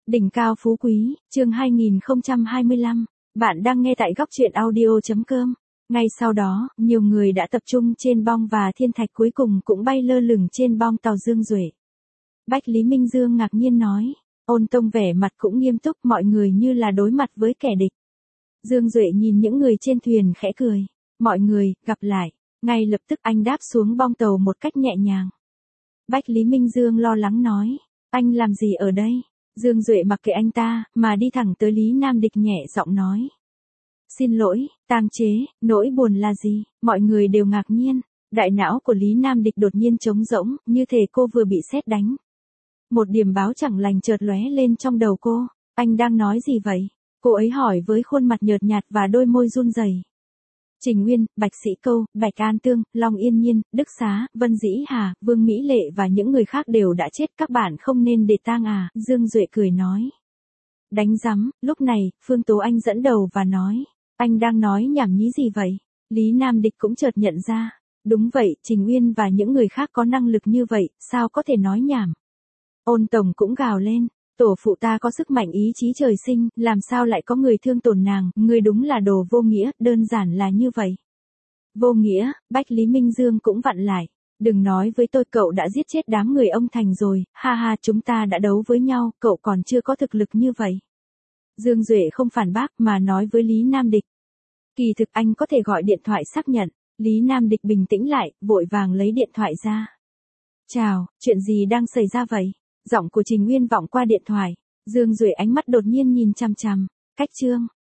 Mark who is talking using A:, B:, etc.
A: Đỉnh cao phú quý, chương 2025. Bạn đang nghe tại góc truyện audio.com. Ngay sau đó, nhiều người đã tập trung trên bong và thiên thạch cuối cùng cũng bay lơ lửng trên bong tàu Dương Duệ. Bách Lý Minh Dương ngạc nhiên nói. Ôn Tông vẻ mặt cũng nghiêm túc, mọi người như là đối mặt với kẻ địch. Dương Duệ nhìn những người trên thuyền khẽ cười. Mọi người, gặp lại. Ngay lập tức anh đáp xuống bong tàu một cách nhẹ nhàng. Bách Lý Minh Dương lo lắng nói. Anh làm gì ở đây? Dương Duệ mặc kệ anh ta, mà đi thẳng tới Lý Nam Địch nhẹ giọng nói. Xin lỗi, Tang Chế, nỗi buồn là gì? Mọi người đều ngạc nhiên. Đại não của Lý Nam Địch đột nhiên trống rỗng, như thể cô vừa bị sét đánh. Một điểm báo chẳng lành chợt lóe lên trong đầu cô. Anh đang nói gì vậy? Cô ấy hỏi với khuôn mặt nhợt nhạt và đôi môi run rẩy. Trình Nguyên, Bạch Sĩ Câu, Bạch An Tương, Long Yên Nhiên, Đức Xá, Vân Dĩ Hà, Vương Mỹ Lệ và những người khác đều đã chết, các bạn không nên để tang à, Dương Duệ cười nói. Đánh rắm, lúc này, Phương Tố Anh dẫn đầu và nói, anh đang nói nhảm nhí gì vậy? Lý Nam Địch cũng chợt nhận ra, đúng vậy, Trình Nguyên và những người khác có năng lực như vậy, sao có thể nói nhảm? Ôn Tổng cũng gào lên. Tổ phụ ta có sức mạnh ý chí trời sinh, làm sao lại có người thương tổn nàng, ngươi đúng là đồ vô nghĩa, đơn giản là như vậy. Vô nghĩa, Bách Lý Minh Dương cũng vặn lại. Đừng nói với tôi cậu đã giết chết đám người ông Thành rồi, ha ha, chúng ta đã đấu với nhau, cậu còn chưa có thực lực như vậy. Dương Duệ không phản bác mà nói với Lý Nam Địch. Kỳ thực anh có thể gọi điện thoại xác nhận. Lý Nam Địch bình tĩnh lại, vội vàng lấy điện thoại ra. Chào, chuyện gì đang xảy ra vậy? Giọng của Trình Nguyên vọng qua điện thoại. Dương Duệ ánh mắt đột nhiên nhìn chằm chằm. Cách chương.